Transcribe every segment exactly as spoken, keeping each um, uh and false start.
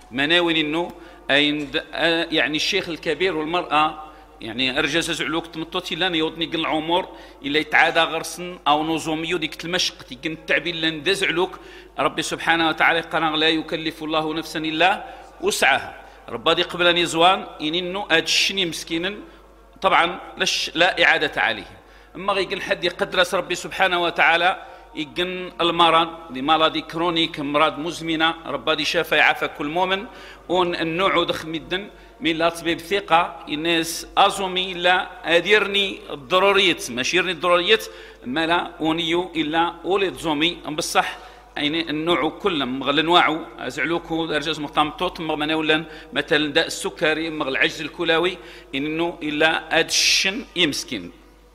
مناوين انه يعني الشيخ الكبير والمراه يعني ارجع زعلوك تمطوتي لان يوضني قل العمر الا يتعادى غرسن او نظاميو ديك المشق تيكن التعبير لان دزعلوك ربي سبحانه وتعالى قال لا يكلف الله نفسا الا وسعها. ربي قبل ان يزوان انه ادشني مسكينا طبعا لش لا اعاده عليه. اما غيقن حد يقدرس ربي سبحانه وتعالى يقن المرض دي مرض كرونيك مرض مزمنه ربي شافى يعافى كل مؤمن ون النوع دخ مدن من لا طبيب ثقه الناس ازومي لا اديرني الضروريات ماشي يرني الضروريات مالا اونيو الا اولي زومي بصح يعني النوع كله مغل انواعه ازعلوكو درجه مقطمطوط مغمنا ولا مثلا داء السكري مغل العجز الكلوي انه الا ادشن يمسكين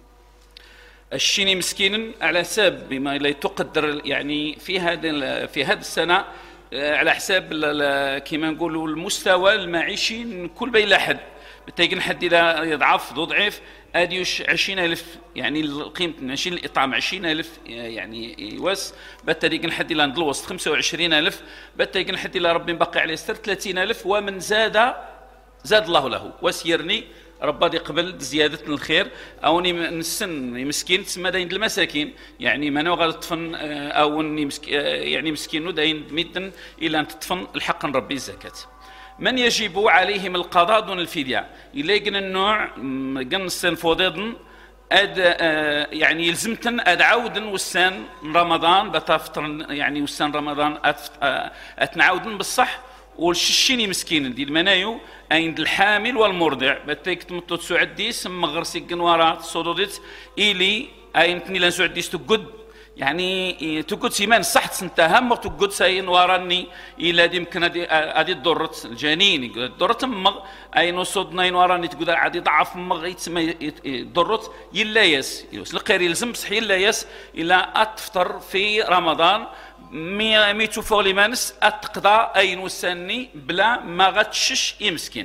الشيني مسكين على حساب بما لا تقدر يعني في هذا في هذه السنه على حساب كما نقولوا المستوى المعيشي كل بين حد بتيجي حد اذا يضعف ذو ضعيف اديوش عشرين ألف يعني قيمه عشرين الاطعام عشرين ألف يعني يواس بتيجي حد الى عند الوسط خمسة وعشرين ألف بتيجي حد الى ربي بقي عليه ستر ثلاثين ألف ومن زاد زاد الله له وسيرني ربي يقبل زيادة الخير أوني نسن مسكين تسمى داين المساكين يعني ما نوغل تطفن أو مسك يعني مسكين داين ميتن إلى أن تطفن الحق ربي الزكاة. من يجب عليهم القضاء دون الفدية إلا يقن النوع قن السن فوضيضن أد يعني يلزمتن أد عودن وسان رمضان بتفطر يعني وسان رمضان أتنعودن بالصح والشيني مسكين دي المنايو عند الحامل والمرضع بتيك تمطو تسعديس مغرسي قنوارات صدودت إلي أينتني لان سعديس تقد يعني تقد سيمان صحت سنتها هم تقد ساين وراني إلا دي يمكن أدي الدرت الجنين الدرت مغ أي نصد نين وراني تقد عادي ضعف مغ يتسمى الدرت يلا يس القير يلزم بصح يلا يس إلا أتفطر في رمضان مي ميتو فوليمانس اتقضى اين وساني بلا ما غتشش يمسكين.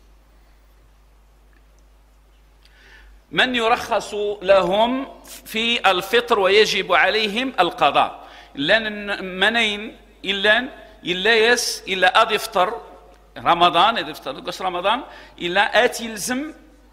من يرخص لهم في الفطر ويجب عليهم القضاء لان منين الا الا يس الا ادي يفطر رمضان ادي يفطر قص رمضان الا اتي يلزم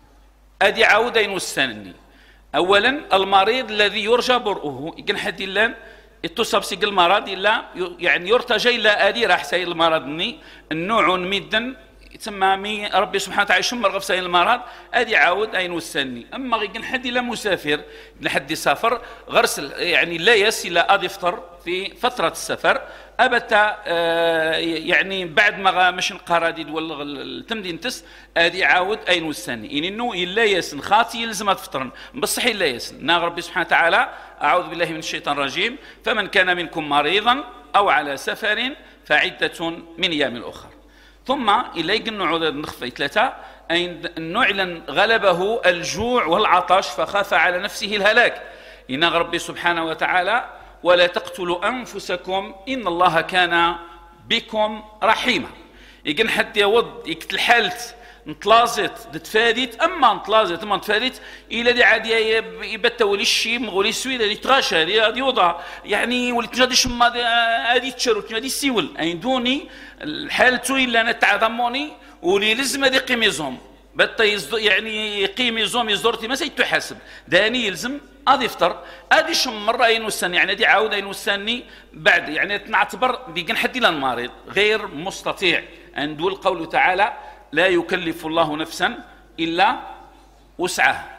ادي عاود اين وساني. اولا المريض الذي يرجى برؤه يقن حد الله اتصاب سيق المرض إلا يعني يرتجى إلا أدي راح سيل المرض ني النوع ميدا تسمى مي ربي سبحانه وتعالى شمر غف سيل المرض أدي عاود أين وسني. أما غير حد لا مسافر لحد يسافر غرسل يعني لا يس إلا أدي يفطر في فترة السفر أبتا آه يعني بعد ما مش القراديد ولا التمدين تس أدي عاود أين وسني إن إنه إلا يسن خاطي يلزم تفطرن بصح إلا يسن نا ربي سبحانه وتعالى أعوذ بالله من الشيطان الرجيم فمن كان منكم مريضا أو على سفر فعدة من أيام أخرى. ثم إليك النوع نخفي ثلاثة أي النوع غلبه الجوع والعطش فخاف على نفسه الهلاك إن ربي سبحانه وتعالى ولا تقتلوا أنفسكم إن الله كان بكم رحيما. يقن حد يود يقتل حالت نطلازت دتفاديت اما نطلازت اما نتفاديت الى دي عادي يبتا ولي الشي مغولي السويد اللي تغاشى هذه يوضع يعني ولي غادي شما هذه تشرو غادي سيول عندوني الحالتو الا انا تعظموني ولي لازم هذه قيميزهم بتا يعني قيميزهم يزورتي ما سيتحاسب داني يلزم غادي يفطر غادي شمر عين وساني يعني هذه عاود عين وساني بعد يعني نعتبر بيقن حد الى المريض غير مستطيع عند القول تعالى لا يكلف الله نفسا إلا وسعها.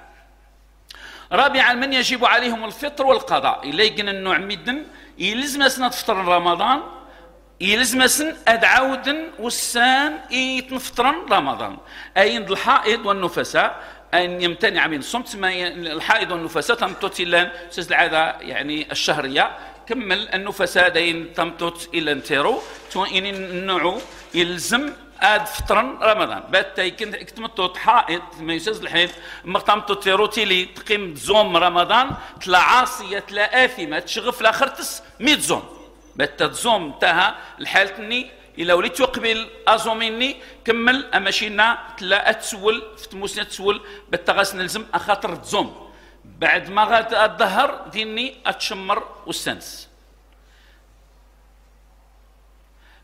رابعا من يجب عليهم الفطر والقضاء إلا يقن النوع مدن يلزم سنة تفطر رمضان يلزم سن أدعودن والسان يتنفطرن رمضان أي الحائض والنفساء أن يمتنع من صمت ما الحائض والنفساء تمتت إلا سيز العادة يعني الشهرية كمل النفساء دين تمتت إلا انتيرو إن النوع يلزم اد فطرن رمضان بات يمكن كتمتو حائط ما يساز الحين مقطمتو تيروتي لي تقيم زوم رمضان تلا عاصيه تلا اثمه تشغف لاخرتس مية زوم بات تزوم تاها الحالتني الا وليت يقبل ازوميني كمل اماشينا تلا اتسول في تموسنا تسول بات نلزم اخاطر تزوم بعد ما غاد الظهر ديني اتشمر والسنس.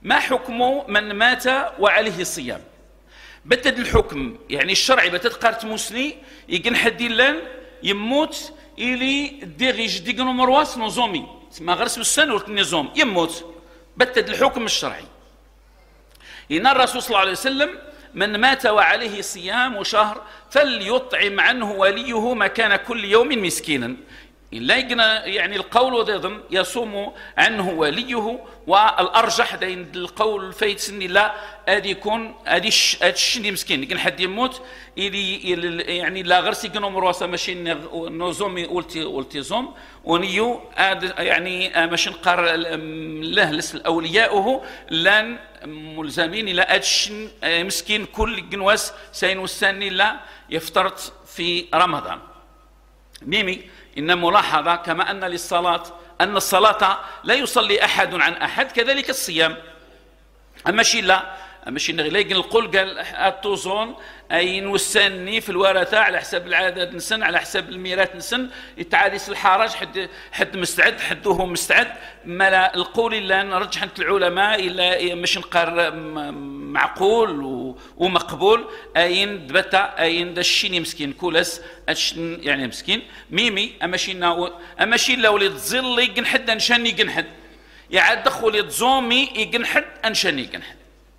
ما حكم من مات وعليه صيام؟ بتد الحكم يعني الشرعي بتد قارت موسني يقن حد لان يموت إلي ديغيج ديغنو مرواس نوزومي ما غرس بالسن والنظام يموت بتد الحكم الشرعي. إن الرسول صلى الله عليه وسلم من مات وعليه صيام شهر فليطعم عنه وليه مكان كل يوم مسكينا. إلا يعني القول وضيضا يصوم عنه وليه، والأرجح دين القول فايت سني لا أدي يكون أدي الشني مسكين يمكن حد يموت إلي يعني لا غرسي كنو مرواسة ماشي نوزومي ولتي ولتي زوم ونيو يعني ماشي نقار له لس أولياؤه لان ملزمين إلى أدشن مسكين كل جنواس سين والساني لا يفترض في رمضان. ميمي إن ملاحظة كما أن للصلاة أن الصلاة لا يصلي أحد عن أحد كذلك الصيام. أما شي لا أما شي لكن القول قال التوزون أي نوساني في الورثة على حسب العدد نسن على حسب الميراث نسن يتعادس الحرج حد حد مستعد حده مستعد. ما القول إلا نرجح عند العلماء إلا مش نقر معقول ومقبول أين دبتا أين دشيني مسكين كولس أشن يعني مسكين ميمي أما شي أما شي لو تظل يجنحد أنشان يجنحد يعد دخل يتزومي يجنحد أنشان يجنحد.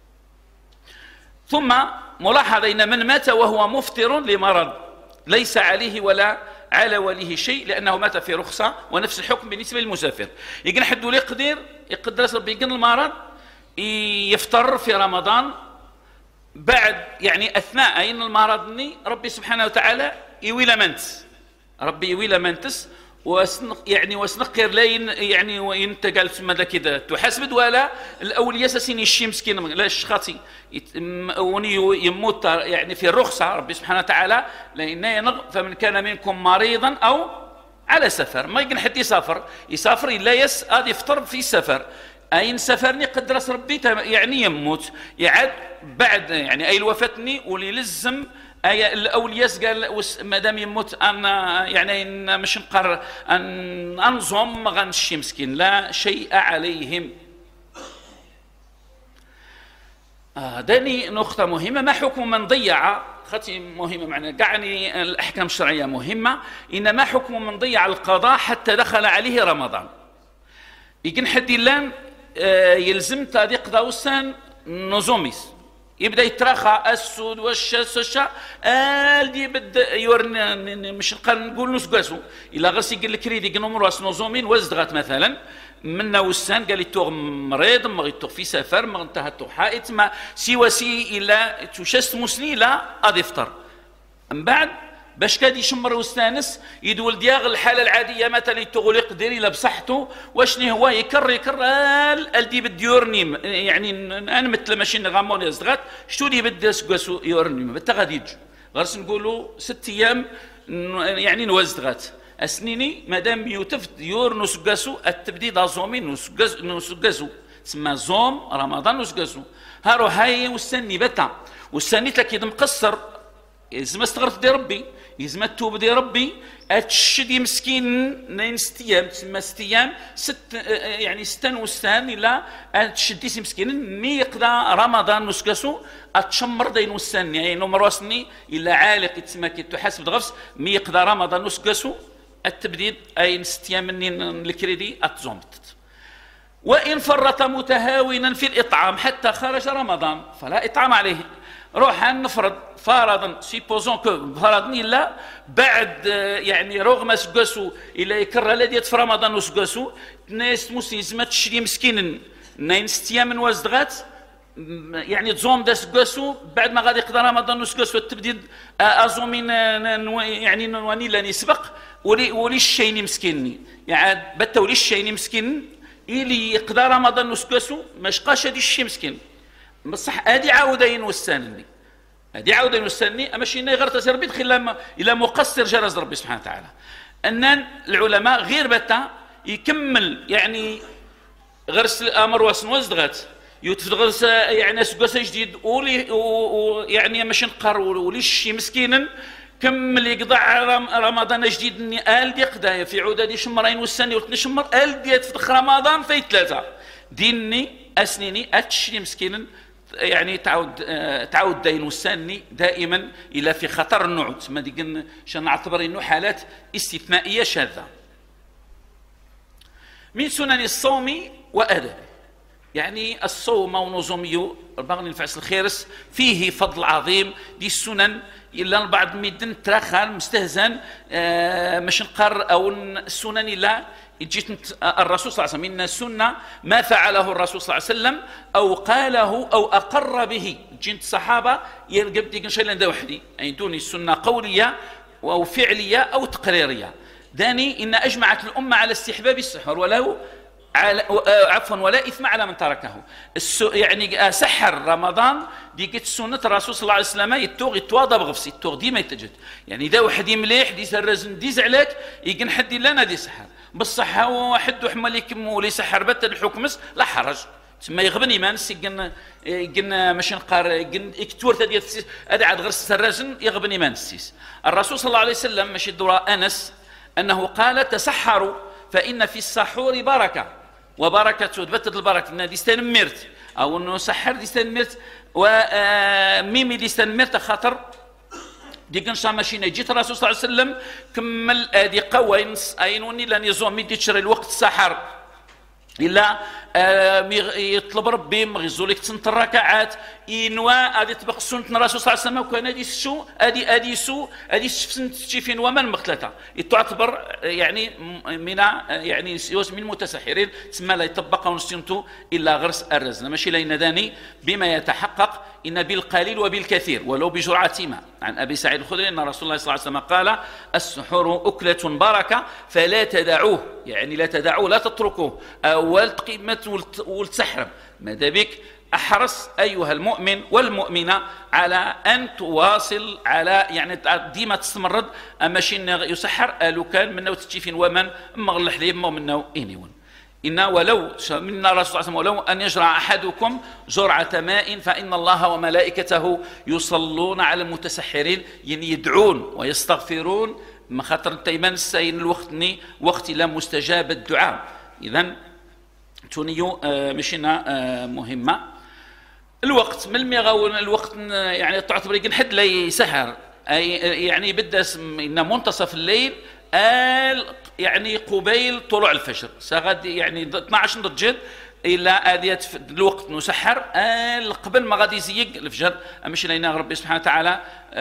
ثم ملاحظة إن من مات وهو مفطر لمرض ليس عليه ولا على وليه شيء لأنه مات في رخصة، ونفس الحكم بالنسبة للمسافر. يقن حد ولا يقدر يقدر ربي يقن المرض يفطر في رمضان بعد يعني أثناء أين المرض ربي سبحانه وتعالى يويل منتس ربي يويل منتس وسنق يعني وسنقر لين يعني وين تقال ماذا كذا تحاسب ولا الاولياء ساسين الشي مسكين لا الشخاطي وني يموت يعني في الرخصه ربي سبحانه وتعالى لان ينغ فمن كان منكم مريضا او على سفر ما يقن حد يسافر يسافر الا يس هذا يفطر في سفر اين سفرني قدر ربي يعني يموت يعد بعد يعني اي الوفاتني ولي لزم أي الأولياء قال ما دام يموت أنا يعني مش نقر أن أنظم غنشي مسكين لا شيء عليهم. آه داني نقطة مهمة. ما حكم من ضيع خطي مهمة معنا قعني الأحكام الشرعية مهمة. إن ما حكم من ضيع القضاء حتى دخل عليه رمضان؟ يمكن حد لان آه يلزم تادي قضاء وسان نظوميس يبدا يتراخى السود والشاس والشا الدي بدا يورن مش نقول نسقاسو الا غسي قال لك ريدي قنمر واس نوزومين وزدغات مثلا منا وسان قال لي توغ مريض ما غيتوغ في سفر ما انتهت حائط ما سوى سي الا تشست مسني لا غادي يفطر من بعد باش كاد يشمر وستانس يدول دياغ الحاله العاديه مثلا يتغول يقدر الى بصحته واشني هو يكر يكر الدي بد يورنيم يعني انا مثل ماشي نغامون يزغات شتو دي بد يسقسو يورنيم بتا غادي يجي غير نقولوا ست ايام يعني نوزدغات اسنيني مادام يوتف ديور نسقسو التبديد ازومين نسقسو نسقسو تسمى زوم رمضان نسقسو هارو هاي وستني بتا وستني تاكيد مقصر يزم استغرت دي ربي يزم التوب دي ربي اتشدي مسكين نين ستيام تسمى ستيام ست يعني ستان وستان الا اتشدي مسكين مي يقضى رمضان نسكسو اتشمر دين وستان يعني نمر واسني الا عالق تسمى كي تحاسب دغفس مي يقضى رمضان نسكسو التبديد اي ستيام منين الكريدي اتزومت. وان فرط متهاونا في الاطعام حتى خرج رمضان فلا اطعام عليه. روح نفرض فرضا سيبوزون كو فرضني لا بعد يعني رغم سقسو الى يكرر الذي في رمضان وسقسو ناس مسلمه تشري مسكين نين ستيام من وزدغات يعني تزوم دا سقسو بعد ما غادي يقضى رمضان وسقسو التبديد ازومين يعني نواني لا يسبق ولي ولي الشيني مسكيني يعني بتا ولي الشيني مسكين اللي يقضى رمضان وسقسو ما شقاش هذا الشيء مسكين بصح ادي عاودين وستانني ادي عاودين وستانني اما شي غير تسير بيت خلا الى مقصر جرز ربي سبحانه وتعالى. ان العلماء غير بتا يكمل يعني غرس الامر واسن وزدغات يوتف غرس يعني سقس جديد ولي يعني ماشي نقر ولي شي مسكينا كمل يقضع رمضان جديد اني ال دي قضايا في عدد شمرين والسنه وثني شمر ال دي في رمضان في ثلاثه ديني اسنيني اتشري مسكينا يعني تعود تعود دين وساني دائما الى في خطر النعود، ما ديك شان نعتبر انه حالات استثنائيه شاذه. من سنن الصوم وادبه، يعني الصوم ونظمي باغي نفعس الخيرس فيه فضل عظيم دي السنن، الا البعض ميدن تراخان مستهزن آه مش نقر او السنن الا جيت الرسول صلى الله عليه وسلم، ان السنه ما فعله الرسول صلى الله عليه وسلم او قاله او اقر به، جيت الصحابه يرقب ديك شيء لنا وحدي، يعني دوني السنه قوليه او فعليه او تقريريه. داني ان اجمعت الامه على استحباب السحر ولو على عفوا ولا اثم على من تركه. يعني سحر رمضان ديك سنه الرسول صلى الله عليه وسلم يتوغ يتواضى بغفسي يتوغ ديما يتجد، يعني اذا واحد مليح دي سرزن ديز عليك يقن حد لنا دي سحر بالصحه وحد وحملك مولي سحر بت الحكمس لا حرج تما يغبني ما نسي قن قن ماشي نقار قن اكتورت ديال هذا عاد غير سرزن يغبني ما نسيس. الرسول صلى الله عليه وسلم ماشي الدورة انس انه قال تسحروا فان في السحور بركه، وبركه تبتد البركه ان دي استنمرت او انه سحر دي استنمرت وميمي دي استنمرت خاطر ديك ان شاء ماشي جيت الرسول صلى الله عليه وسلم كمل ادي قوين اينوني لان يزوم ميدي تشري الوقت السحر الا آه يطلب ربي مغيزو لك تنت الركعات انوا هذه تبقى سنه الرسول صلى الله عليه وسلم وكان هذه السو هذه هذه سو هذه سنه شيفين ومن مختلطه تعتبر يعني من يعني من المتسحرين تسمى لا يطبق ونسيمته الا غرس الرزن ماشي لين داني بما يتحقق ان بالقليل وبالكثير ولو بجرعه ماء. عن ابي سعيد الخدري ان رسول الله صلى الله عليه وسلم قال السحور اكله بركه فلا تدعوه، يعني لا تدعوه لا تتركوه اول قيمه والتحرم، ماذا بك احرص ايها المؤمن والمؤمنه على ان تواصل على يعني ديما تستمرد ماشي يسحر لو كان منه تشيفين ومن مغل الحليب منه انيون إن ولو من الرسول صلى الله عليه وسلم ولو أن يجرع أحدكم جرعة ماء فإن الله وملائكته يصلون على المتسحرين، يعني يدعون ويستغفرون ما خاطر تيمان السين الوقت ني وقت لا مستجاب الدعاء. إذن تونيو مشينا مهمة الوقت من الميغاون الوقت يعني تعتبر يمكن حد لا يسهر يعني بدا إن منتصف الليل يعني قبيل طلوع الفجر سغد يعني اثناش ضجد الى هذه الوقت نسحر قبل ما غادي يزيق الفجر ماشي لينا ربي سبحانه وتعالى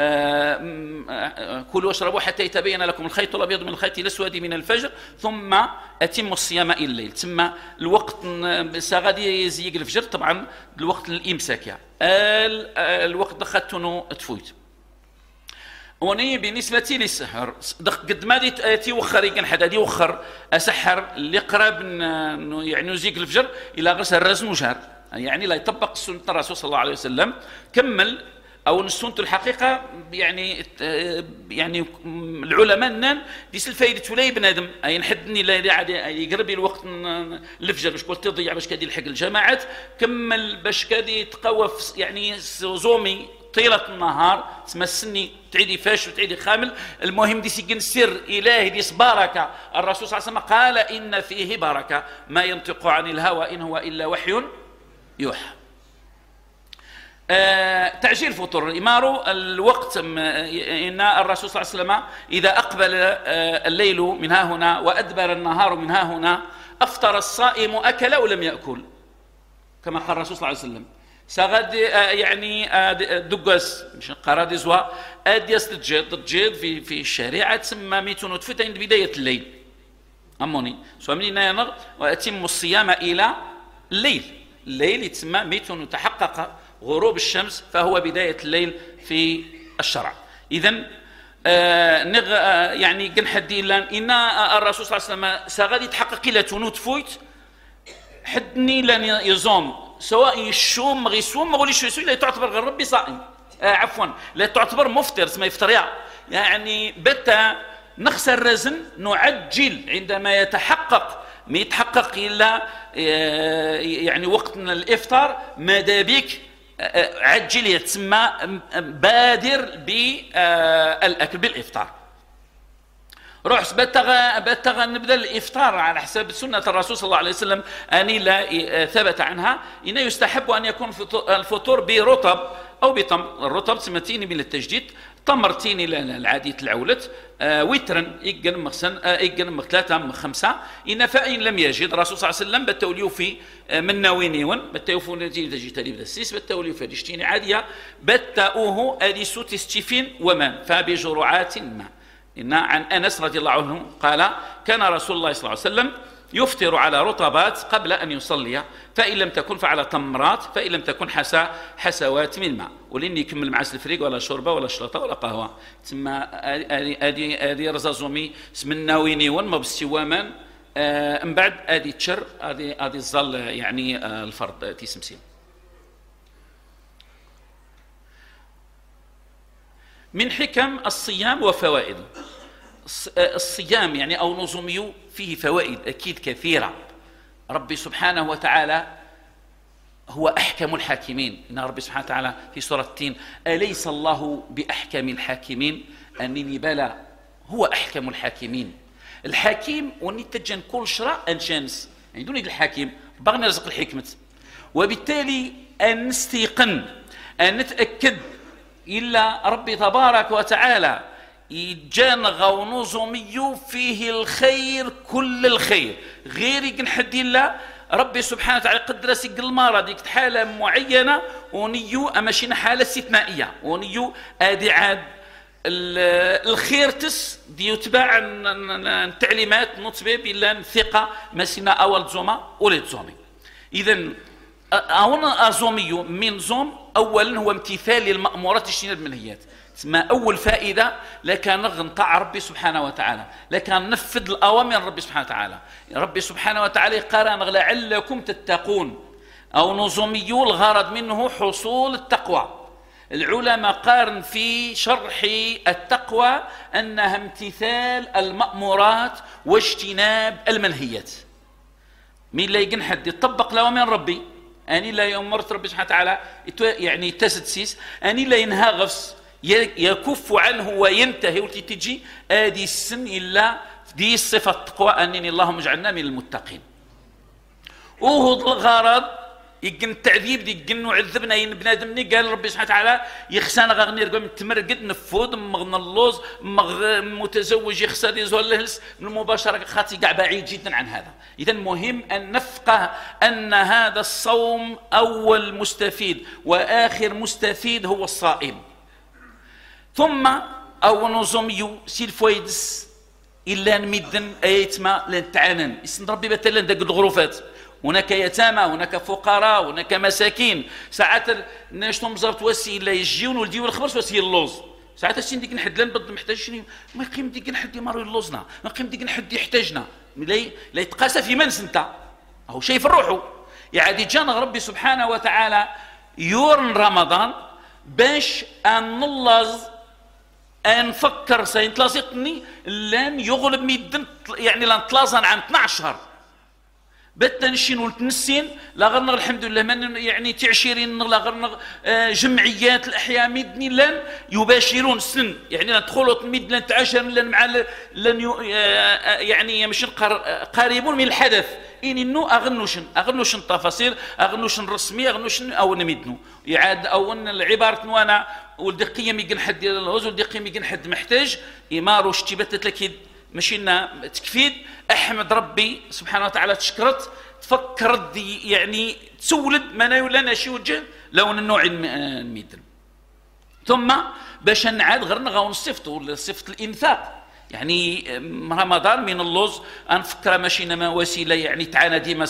كلوا واشربوا حتى يتبين لكم الخيط الابيض من الخيط الاسود من الفجر ثم اتموا الصيام الى الليل. ثم الوقت غادي يزيق الفجر طبعا الوقت الامساك يعني الوقت دخلتونو تفوت. وني بالنسبة للسحر قد ما تيوخر يمكن حدا يوخر أسحر اللي قراب يعني يزيق الفجر إلى غسل الراس وشهر، يعني لا يطبق سنة الرسول صلى الله عليه وسلم كمل أو السنة الحقيقة يعني يعني العلماء نان ديس الفايدة ولا بنادم أي نحدني لا يقرب الوقت الفجر باش قلت تضيع باش كادي يلحق الجماعات كمل باش كادي يتقوف يعني زومي طيلة النهار تسمى السني تعيدي فاش وتعيدي خامل. المهم دي سيكن سر إلهي ديس بركة الرسول صلى الله عليه وسلم قال إن فيه بركة ما ينطق عن الهوى إن هو إلا وحي يوحى. آه تعجيل فطور إمارو الوقت إن الرسول صلى الله عليه وسلم إذا أقبل آه الليل من ها هنا وأدبر النهار من ها هنا أفطر الصائم أكل ولم يأكل كما قال الرسول صلى الله عليه وسلم. سغد يعني دقس مش قراد زوا اديس تجد تجد في في الشريعه تسمى ميتون تفوت عند بدايه الليل اموني سو من ينغ واتم الصيام الى الليل. الليل يتسمى ميتون تحقق غروب الشمس فهو بدايه الليل في الشرع. اذا آه نغ آه يعني كنحدي لان ان الرسول صلى الله عليه وسلم سغد يتحقق الى تنوت فويت حدني لن يزوم سواء يشوم غيسوم ما غوليش يسوي لا تعتبر غير ربي صائم آه عفوا لا تعتبر مفطر اسمه يفطر يعني بتا نخسر الرزن نعجل عندما يتحقق ما يتحقق الا آه يعني وقت الافطار ماذا بك آه عجل يتسمى بادر بالاكل بالافطار. روح بتغى بتغى نبدا الافطار على حساب سنه الرسول صلى الله عليه وسلم اني لا ثبت عنها انه يستحب ان يكون الفطور برطب او بتمر. الرطب سمتيني من التجديد، تمرتيني العادية العولت آه وترا يقن مخسن آه يقن مخ ثلاثة مخ خمسة إن فإن لم يجد الرسول صلى الله عليه وسلم بتوليو في آه من ناوينيون بتوفون نتي تجي تريب السيس بتوليو في دشتيني عادية بتأوه أديسو تستيفين ومن فبجرعات ما. إن عن أنس رضي الله عنه قال كان رسول الله صلى الله عليه وسلم يفطر على رطبات قبل أن يصلي، فإن لم تكن فعلى تمرات، فإن لم تكن حسا حسوات من ماء. ولين يكمل معاس الفريق ولا شوربة ولا شلطة ولا قهوة. تما ادي ادي رزازومي سمنا ويني ون ما بالسوامان آه من بعد ادي تشر ادي ادي الظل يعني آه الفرض تيسمسين. من حكم الصيام وفوائده. الصيام يعني أو نظمي فيه فوائد أكيد كثيرة. ربي سبحانه وتعالى هو أحكم الحاكمين. إن ربي سبحانه وتعالى في سورة التين أليس الله بأحكم الحاكمين أنني بلى هو أحكم الحاكمين. الحكيم ونتجن كل شراء أنشانس يعني دون الحكيم بغنا رزق الحكمة، وبالتالي أن نستيقن أن نتأكد إلا ربي تبارك وتعالى يجانغ ونظمي فيه الخير كل الخير غير يقن حد الله. ربي سبحانه وتعالى قدر سيق المارة ديك حالة معينة ونيو أماشينا حالة استثنائية ونيو آدي عاد الخير تس دي يتبع التعليمات نطبع بالله الثقة مسينا أول زوما ولد زومي. إذن أولا أزومي من زوم أولا هو امتثال للمأمورات الشنير المنهيات. ما أول فائدة لكان نغنطع ربي سبحانه وتعالى، لكان نفذ الأوامر ربي سبحانه وتعالى. ربي سبحانه وتعالى قال لعلكم تتقون أو نظمي الغرض منه حصول التقوى. العلماء قارن في شرح التقوى أنها امتثال المأمورات واجتناب المنهيات. مين لا يقن حد يطبق الأوامر ربي أني لا يأمرت ربي سبحانه وتعالى يعني تسدسيس أني لا ينهى غفص يكف عنه وينتهي وتتجي آدي السن إلا دي الصفة التقوى أنني اللهم اجعلنا من المتقين. وهو الغرض يقن التعذيب دي يقن عذبنا ين بنادمني قال ربي سبحانه وتعالى يخسان غني رقم تمرقد نفود مغنى اللوز مغ متزوج يخسر يزول الهلس من المباشرة خاطي قاع بعيد جدا عن هذا. إذن مهم أن نفقه أن هذا الصوم أول مستفيد وآخر مستفيد هو الصائم. ثم أو نظمي سيل فويدس إلا نمدن أيتما لن تعانن اسم ربي بتلا دق الغرفات. هناك يتامى، هناك فقراء، هناك مساكين. ساعات ناشتم زرت وسي إلا يجيون ولديو الخبرس وسي اللوز. ساعات السين ديك نحد لن بد محتاج شنو ما يقيم ديك نحد يمارو اللوزنا، ما يقيم ديك نحد يحتاجنا. لا لا يتقاسى في منس انت. أهو شيء في الروح. يعني جانا ربي سبحانه وتعالى يورن رمضان باش أن نلز أن فكر سينتلاصقني لن يغلب ميدن يعني لن تلازن عن اثنا عشر شهر بتنشين ولتنسين لا غرنا الحمد لله من يعني تعشيرين لا غرنا جمعيات الأحياء ميدني لن يباشرون سن يعني لن تدخلوا ميد لن تعاشر لن مع لن يعني مش قريبون من الحدث إن إنه أغنوشن أغنوشن تفاصيل أغنوشن رسمي أغنوشن أو نميدنو يعاد أو أن العبارة نوانا والدقية ميجن حد الهوز والدقية ميجن حد محتاج إمارو اشتبت تلكيد مشينا تكفيد أحمد ربي سبحانه وتعالى تشكرت تفكرت دي يعني تسولد ما ناولنا شي وجه لون النوع الميدن. ثم باش نعاد غير نغاو نصفتو صفة الإنفاق يعني رمضان من اللوز أنفكر ماشينا ما وسيلة يعني تعانى ديما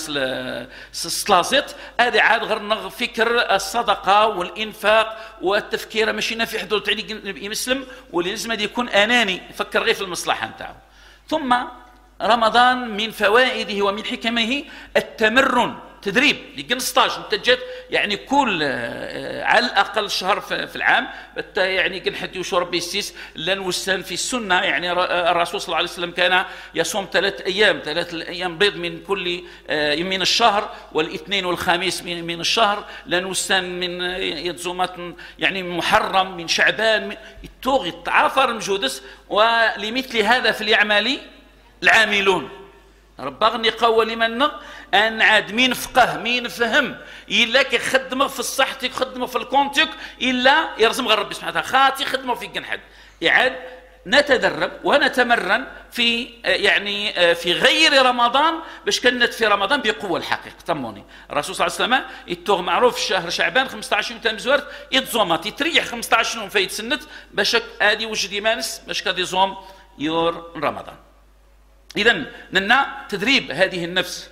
سلازت هذا عاد غير فكر الصدقة والإنفاق والتفكير ماشينا في حدود تعليق مسلم واللي لازم يكون أناني يفكر غير في المصلحة نتاعو. ثم رمضان من فوائده ومن حكمه التمرن تدريب يقن ستاج انت جات يعني كل على الاقل شهر في العام حتى يعني كن حد يشرب بيسيس لان وسان في السنه. يعني الرسول صلى الله عليه وسلم كان يصوم ثلاث ايام ثلاث ايام بيض من كل من الشهر، والاثنين والخميس من من الشهر، لان وسان من يتزومات يعني محرم من شعبان التوغ يتعافر مجودس. ولمثل هذا فليعمل العاملون. ربغني قوى لمن ان عاد مين فقه مين فهم الا كيخدمه في الصحتك يخدمه في الكونتك الا يرزم غير ربي سبحانه وتعالى خاطي خدمه في كنحد. يعاد نتدرب ونتمرن في يعني في غير رمضان باش كنت في رمضان بقوه الحقيقه. تموني الرسول صلى الله عليه وسلم يتوغ معروف في شهر شعبان خمسة عشر يوم تام زوارت يتزومات يتريح خمسة عشر يوم فايت سنت باش ادي وجد يمانس باش كادي يزوم يور رمضان. إذن لنا تدريب هذه النفس.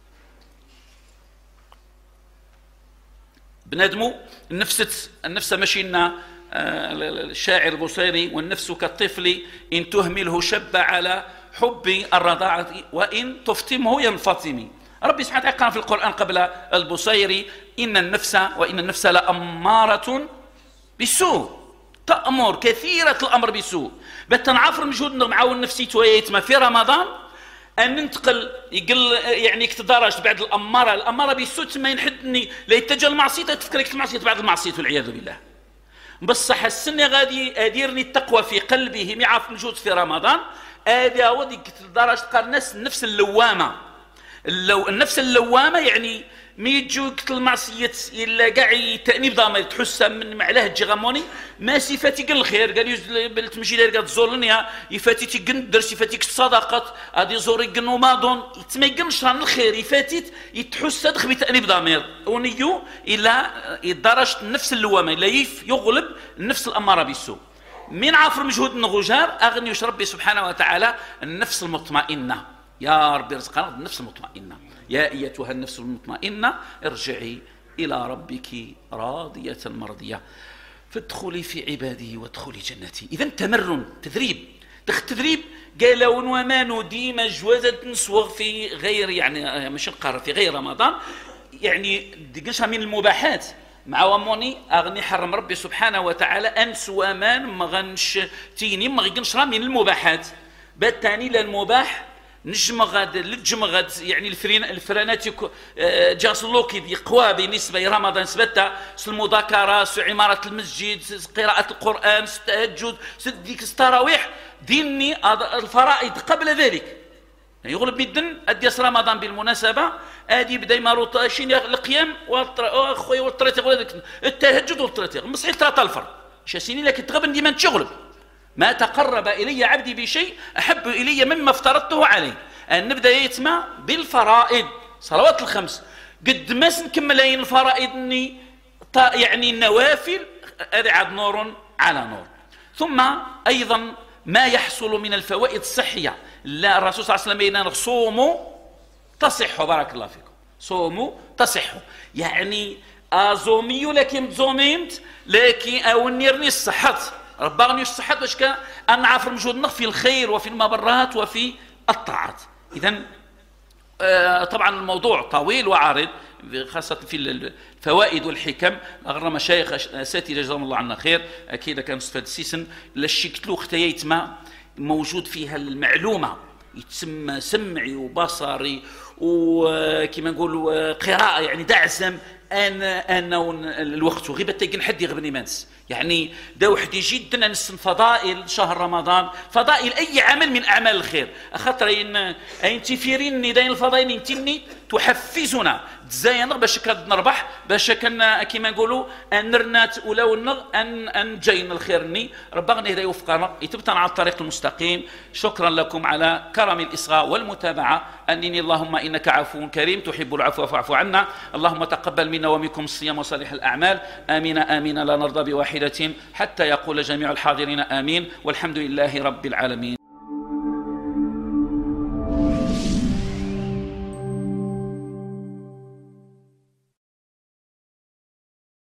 بنادمو النفس النفس ماشي لنا الشاعر البوصيري والنفس كالطفل إن تهمله شب على حب الرضاعة وإن تفطمه ينفطم. ربي سبحانه وتعالى قال في القرآن قبل البوصيري إن النفس وإن النفس لأمارة بالسوء، تأمر كثيرة الأمر بسوء. بتنعفر مجهود معاون نفسي تويتما في رمضان أن ننتقل يقل يعني كتدرج بعد الأمارة الأمارة بسوء ما ينحدني لا يتجه المعصية تفكرك المعصية بعد المعصية والعياذ بالله. بصح السنة غادي أديرني التقوى في قلبه معاف مجهود في رمضان هذا هو ديك الدرجة تلقى الناس النفس اللوامة. اللو النفس اللوامة يعني مي يجوك المعصية إلا كاع تأنيب ضمير تحس من معلاه تجي غموني ما سيفاتي قل الخير قال يوز تمشي لها قال تزورني يفاتيتي قن درس يفاتيك الصدقات غادي زوري قن وماضون تما يقنش ران الخير يفاتيت يتحس تخبي تأنيب ضمير ونيو إلى درجة النفس اللوامة إلا يف يغلب النفس الأمارة بالسوء. من عفر مجهود النغجار أغني ربي سبحانه وتعالى النفس المطمئنة. يا ربي رزقنا النفس المطمئنة. يا أيتها النفس المطمئنة ارجعي إلى ربك راضية مرضية فادخلي في عبادي وادخلي جنتي. إذا تمرن تدريب تدريب قالوا وما نديم جوازة نسوغ في غير يعني مش نقرر في غير رمضان يعني دقنشها من المباحات مع وموني أغني حرم ربي سبحانه وتعالى أنس وأمان مغنش تيني مغنشها من المباحات. بالتالي للمباح نجم غاد لجم غاد يعني الفرين الفرانات جاس لوكي قوى بالنسبه لرمضان نسبتها المذاكره عماره المسجد قراءه القران التهجد ديك التراويح ديني الفرائض قبل ذلك يغلب بالدن اديس رمضان بالمناسبه ادي بدا يمارو شين القيام خويا والطريق التهجد والطريق مصحيح ثلاثه الفرق شاسيني لكن تغبن ديما تشغل. ما تقرب إلي عبدي بشيء أحب إلي مما افترضته عليه. أن نبدأ يتمع بالفرائض صلوات الخمس قد ما نكملين الفرائض إني يعني النوافل هذا عاد نور على نور. ثم أيضا ما يحصل من الفوائد الصحية. لا الرسول صلى الله عليه وسلم يقول صوموا تصحوا بارك الله فيكم صوموا تصحوا يعني أزومي لكن زوميمت لكن أو نيرني الصحة ربغني الصحة باش كان أن عفر مجهودنا في الخير وفي المبرات وفي الطاعات. إذن آه طبعا الموضوع طويل وعارض خاصة في الفوائد والحكم غير مشايخ أساتذة جزاهم الله عنا خير أكيد كان صفات السيسن للشكل اختيات ما موجود فيها المعلومة يتسمى سمعي وبصري وكما نقول قراءة يعني دعسم أنا أنا الوقت وغيبة تيجن حد يغبني مانس يعني ده وحدي جدا نسن فضائل شهر رمضان فضائل أي عمل من أعمال الخير أخطر إن أنت فيرين ندين الفضائل أنتني تحفزنا تزاين باش كاد نربح باش كنا كما نقولوا أن نرنات ولو النغ أن أن جاينا الخيرني ربنا هذا يوفقنا يتبتنا على الطريق المستقيم. شكرا لكم على كرم الإصغاء والمتابعة. أنني اللهم إنك عفو كريم تحب العفو فاعف عنا. اللهم تقبل منا ومنكم الصيام وصالح الأعمال. آمين آمين لا نرضى بواحدة حتى يقول جميع الحاضرين آمين والحمد لله رب العالمين.